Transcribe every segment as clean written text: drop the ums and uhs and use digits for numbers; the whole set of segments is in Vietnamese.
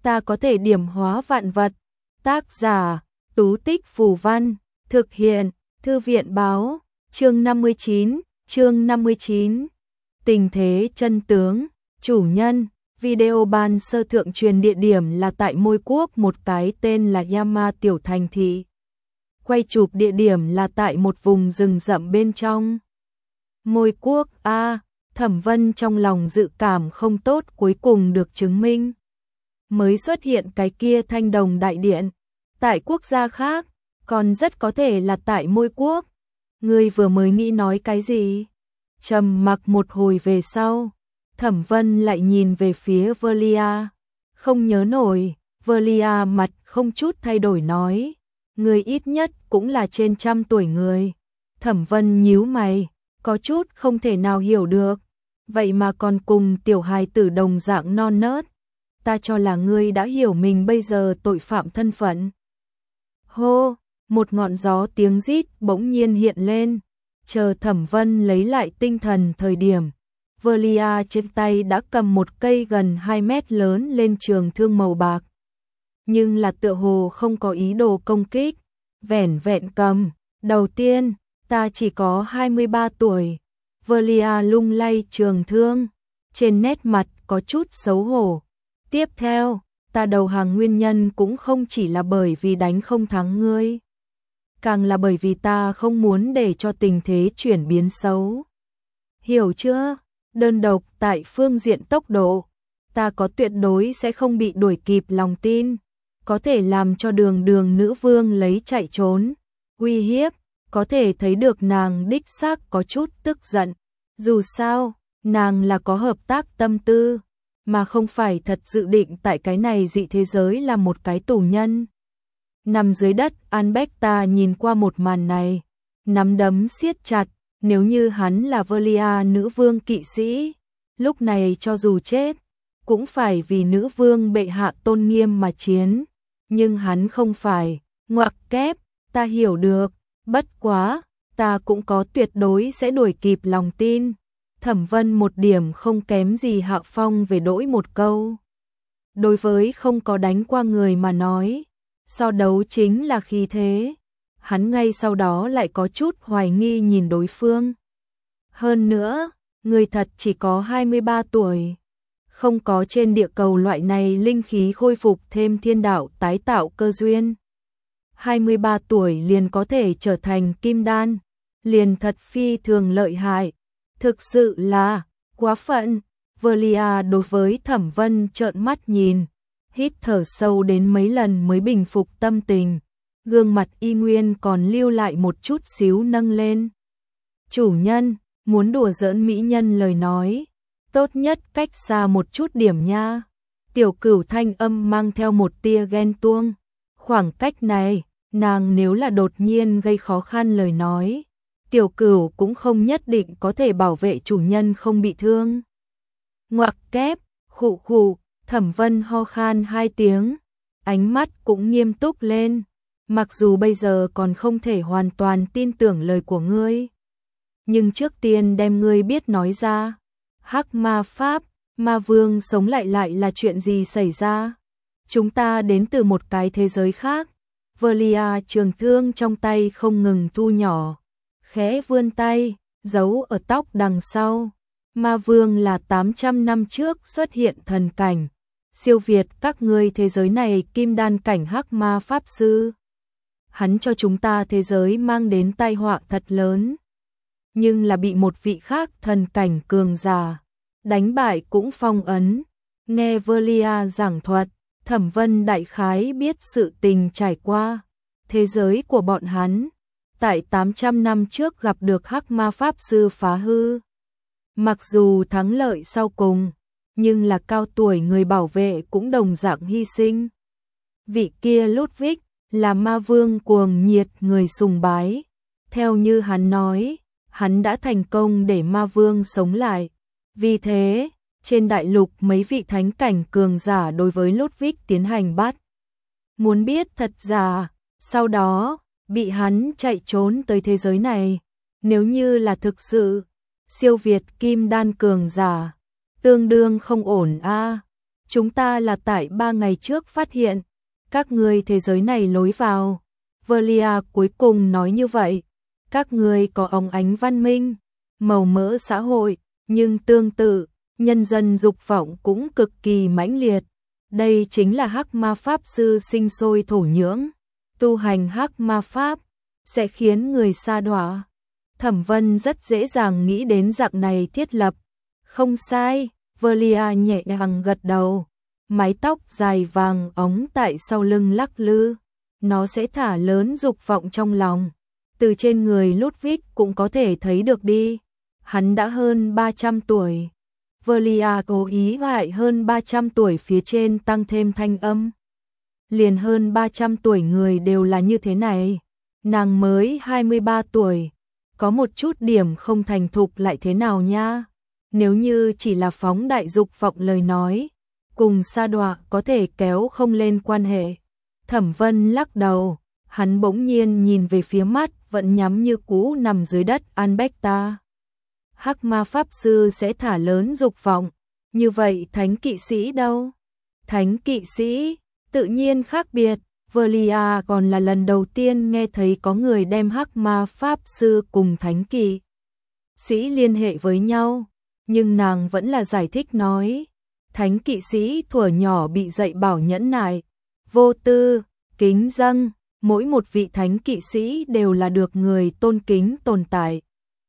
ta có thể điểm hóa vạn vật. Tác giả, Tú Tích Phù Văn, thực hiện, Thư viện Báo, chương 59. Tình thế chân tướng, chủ nhân, video ban sơ thượng truyền địa điểm là tại Môi Quốc, một cái tên là Yama tiểu thành thị. Quay chụp địa điểm là tại một vùng rừng rậm bên trong Môi Quốc. Thẩm Vân trong lòng dự cảm không tốt cuối cùng được chứng minh. Mới xuất hiện cái kia Thanh Đồng Đại Điện, tại quốc gia khác, còn rất có thể là tại Môi Quốc. Ngươi vừa mới nghĩ nói cái gì? Trầm mặc một hồi về sau, Thẩm Vân lại nhìn về phía Velia. Không nhớ nổi. Velia mặt không chút thay đổi nói, ngươi ít nhất cũng là trên 100 tuổi người. Thẩm Vân nhíu mày, có chút không thể nào hiểu được, vậy mà còn cùng tiểu hài tử đồng dạng non nớt. Ta cho là ngươi đã hiểu mình bây giờ tội phạm thân phận. Hô, một ngọn gió tiếng rít bỗng nhiên hiện lên. Chờ Thẩm Vân lấy lại tinh thần thời điểm, Velia trên tay đã cầm một cây gần 2 mét lớn lên trường thương màu bạc. Nhưng là tựa hồ không có ý đồ công kích, vẻn vẹn cầm. Đầu tiên, ta chỉ có 23 tuổi. Velia lung lay trường thương, trên nét mặt có chút xấu hổ. Tiếp theo, ta đầu hàng nguyên nhân cũng không chỉ là bởi vì đánh không thắng ngươi, càng là bởi vì ta không muốn để cho tình thế chuyển biến xấu. Hiểu chưa? Đơn độc tại phương diện tốc độ, ta có tuyệt đối sẽ không bị đuổi kịp lòng tin, có thể làm cho đường nữ vương lấy chạy trốn, uy hiếp, có thể thấy được nàng đích xác có chút tức giận. Dù sao, nàng là có hợp tác tâm tư, mà không phải thật dự định tại cái này dị thế giới là một cái tù nhân. Nằm dưới đất, Albecta nhìn qua một màn này, nắm đấm siết chặt. Nếu như hắn là Velia nữ vương kỵ sĩ, lúc này cho dù chết, cũng phải vì nữ vương bệ hạ tôn nghiêm mà chiến. Nhưng hắn không phải. Ngoặc kép, ta hiểu được, bất quá, ta cũng có tuyệt đối sẽ đuổi kịp lòng tin. Thẩm Vân một điểm không kém gì Hạo Phong về đổi một câu. Đối với không có đánh qua người mà nói, so đấu chính là khí thế. Hắn ngay sau đó lại có chút hoài nghi nhìn đối phương. Hơn nữa, người thật chỉ có 23 tuổi. Không có trên địa cầu loại này linh khí khôi phục thêm thiên đạo tái tạo cơ duyên. 23 tuổi liền có thể trở thành kim đan, liền thật phi thường lợi hại. Thực sự là quá phận. Velia đối với Thẩm Vân trợn mắt nhìn, hít thở sâu đến mấy lần mới bình phục tâm tình. Gương mặt y nguyên còn lưu lại một chút xíu nâng lên. Chủ nhân, muốn đùa giỡn mỹ nhân lời nói, tốt nhất cách xa một chút điểm nha. Tiểu Cửu thanh âm mang theo một tia ghen tuông. Khoảng cách này, nàng nếu là đột nhiên gây khó khăn lời nói, Tiểu Cửu cũng không nhất định có thể bảo vệ chủ nhân không bị thương. Ngoặc kép, khụ khụ, Thẩm Vân ho khan 2 tiếng, ánh mắt cũng nghiêm túc lên. Mặc dù bây giờ còn không thể hoàn toàn tin tưởng lời của ngươi, nhưng trước tiên đem ngươi biết nói ra. Hắc ma pháp, ma vương sống lại là chuyện gì xảy ra? Chúng ta đến từ một cái thế giới khác. Velia trường thương trong tay không ngừng thu nhỏ, khẽ vươn tay, giấu ở tóc đằng sau. Ma vương là 800 năm trước xuất hiện thần cảnh, siêu việt các ngươi thế giới này kim đan cảnh hắc ma pháp sư. Hắn cho chúng ta thế giới mang đến tai họa thật lớn, nhưng là bị một vị khác thần cảnh cường giả đánh bại cũng phong ấn. Nghe Velia giảng thuật, Thẩm Vân đại khái biết sự tình trải qua. Thế giới của bọn hắn tại 800 năm trước gặp được hắc ma pháp sư phá hư. Mặc dù thắng lợi sau cùng, nhưng là cao tuổi người bảo vệ cũng đồng dạng hy sinh. Vị kia Ludwig là ma vương cuồng nhiệt người sùng bái. Theo như hắn nói, hắn đã thành công để ma vương sống lại. Vì thế, trên đại lục mấy vị thánh cảnh cường giả đối với Ludwig tiến hành bắt. Muốn biết thật giả, sau đó, bị hắn chạy trốn tới thế giới này. Nếu như là thực sự, siêu việt kim đan cường giả, tương đương không ổn a. Chúng ta là tại 3 ngày trước phát hiện, các ngươi thế giới này lối vào. Velia cuối cùng nói như vậy, các ngươi có óng ánh văn minh, màu mỡ xã hội, nhưng tương tự, nhân dân dục vọng cũng cực kỳ mãnh liệt. Đây chính là hắc ma pháp sư sinh sôi thổ nhưỡng, tu hành hắc ma pháp sẽ khiến người sa đọa. Thẩm Vân rất dễ dàng nghĩ đến dạng này thiết lập. Không sai, Velia nhẹ nhàng gật đầu, mái tóc dài vàng óng tại sau lưng lắc lư, nó sẽ thả lớn dục vọng trong lòng. Từ trên người Ludwig cũng có thể thấy được đi, hắn đã hơn 300 tuổi. Velia cố ý lại hơn 300 tuổi phía trên tăng thêm thanh âm. Liền hơn 300 tuổi người đều là như thế này, nàng mới 23 tuổi, có một chút điểm không thành thục lại thế nào nha. Nếu như chỉ là phóng đại dục vọng lời nói, cùng sa đọa có thể kéo không lên quan hệ. Thẩm Vân lắc đầu, hắn bỗng nhiên nhìn về phía mắt vẫn nhắm như cũ nằm dưới đất Albecta. Hắc ma pháp sư sẽ thả lớn dục vọng, như vậy thánh kỵ sĩ đâu? Thánh kỵ sĩ, tự nhiên khác biệt, Velia còn là lần đầu tiên nghe thấy có người đem hắc ma pháp sư cùng thánh kỵ sĩ liên hệ với nhau, nhưng nàng vẫn là giải thích nói, thánh kỵ sĩ thuở nhỏ bị dạy bảo nhẫn nại, vô tư, kính dâng, mỗi một vị thánh kỵ sĩ đều là được người tôn kính tồn tại.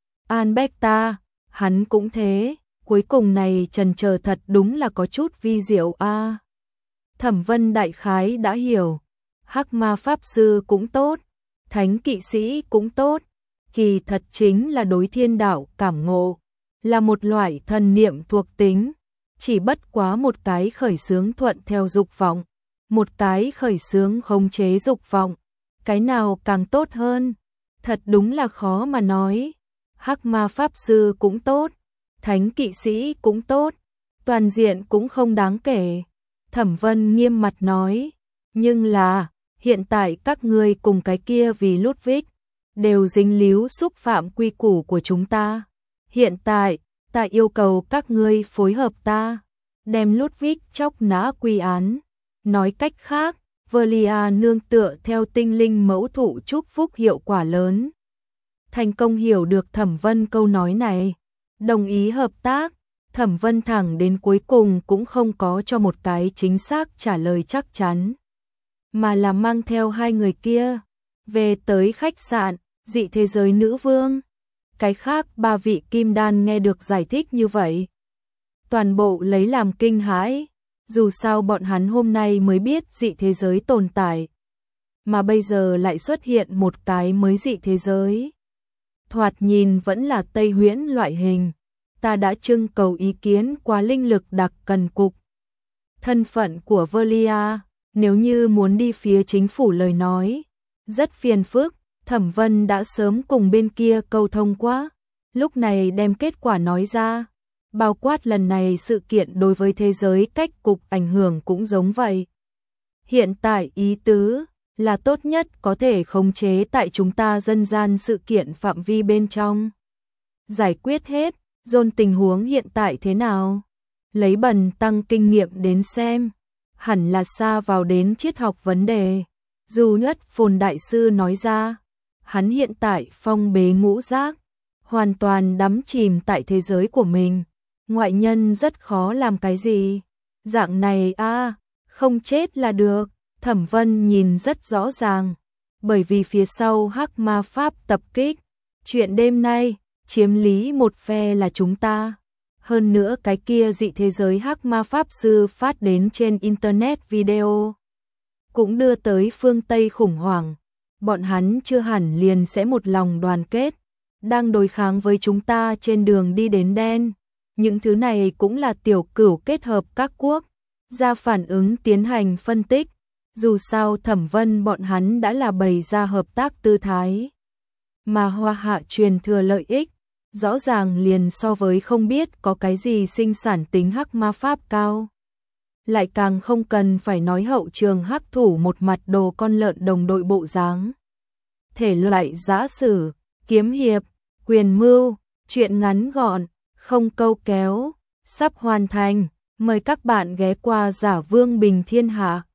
Albecta, hắn cũng thế, cuối cùng này trần chờ thật đúng là có chút vi diệu a. Thẩm Vân đại khái đã hiểu, hắc ma pháp sư cũng tốt, thánh kỵ sĩ cũng tốt, kỳ thật chính là đối thiên đạo cảm ngộ, là một loại thần niệm thuộc tính, chỉ bất quá một cái khởi xướng thuận theo dục vọng, một cái khởi xướng khống chế dục vọng, cái nào càng tốt hơn, thật đúng là khó mà nói. Hắc ma pháp sư cũng tốt, thánh kỵ sĩ cũng tốt, toàn diện cũng không đáng kể. Thẩm Vân nghiêm mặt nói, nhưng là, hiện tại các ngươi cùng cái kia vì Ludwig, đều dính líu xúc phạm quy củ của chúng ta. Hiện tại, ta yêu cầu các ngươi phối hợp ta, đem Ludwig chóc nã quy án. Nói cách khác, Velia nương tựa theo tinh linh mẫu thụ chúc phúc hiệu quả lớn. Thành công hiểu được Thẩm Vân câu nói này, đồng ý hợp tác. Thẩm Vân thẳng đến cuối cùng cũng không có cho một cái chính xác trả lời chắc chắn, mà là mang theo hai người kia về tới khách sạn dị thế giới nữ vương. Cái khác ba vị kim đan nghe được giải thích như vậy, toàn bộ lấy làm kinh hãi, dù sao bọn hắn hôm nay mới biết dị thế giới tồn tại, mà bây giờ lại xuất hiện một cái mới dị thế giới. Thoạt nhìn vẫn là Tây Huyễn loại hình. Ta đã trưng cầu ý kiến qua linh lực đặc cần cục. Thân phận của Velia, nếu như muốn đi phía chính phủ lời nói, rất phiền phức, Thẩm Vân đã sớm cùng bên kia câu thông quá, lúc này đem kết quả nói ra, bao quát lần này sự kiện đối với thế giới cách cục ảnh hưởng cũng giống vậy. Hiện tại ý tứ là tốt nhất có thể khống chế tại chúng ta dân gian sự kiện phạm vi bên trong. Giải quyết hết. Dồn tình huống hiện tại thế nào? Lấy bần tăng kinh nghiệm đến xem, hẳn là xa vào đến triết học vấn đề. Dù nhất Phồn Đại Sư nói ra, hắn hiện tại phong bế ngũ giác, hoàn toàn đắm chìm tại thế giới của mình. Ngoại nhân rất khó làm cái gì. Dạng này không chết là được. Thẩm Vân nhìn rất rõ ràng, bởi vì phía sau hắc ma pháp tập kích, chuyện đêm nay chiếm lý một phe là chúng ta. Hơn nữa cái kia dị thế giới hắc ma pháp sư phát đến trên internet video, cũng đưa tới phương Tây khủng hoảng. Bọn hắn chưa hẳn liền sẽ một lòng đoàn kết, đang đối kháng với chúng ta trên đường đi đến đen. Những thứ này cũng là tiểu cửu kết hợp các quốc gia phản ứng tiến hành phân tích. Dù sao Thẩm Vân bọn hắn đã là bày ra hợp tác tư thái, mà Hoa Hạ truyền thừa lợi ích, rõ ràng liền so với không biết có cái gì sinh sản tính hắc ma pháp cao. Lại càng không cần phải nói hậu trường hắc thủ một mặt đồ con lợn đồng đội bộ dáng. Thể loại giã sử, kiếm hiệp, quyền mưu, chuyện ngắn gọn, không câu kéo, sắp hoàn thành. Mời các bạn ghé qua Giả Vương Bình Thiên Hạ.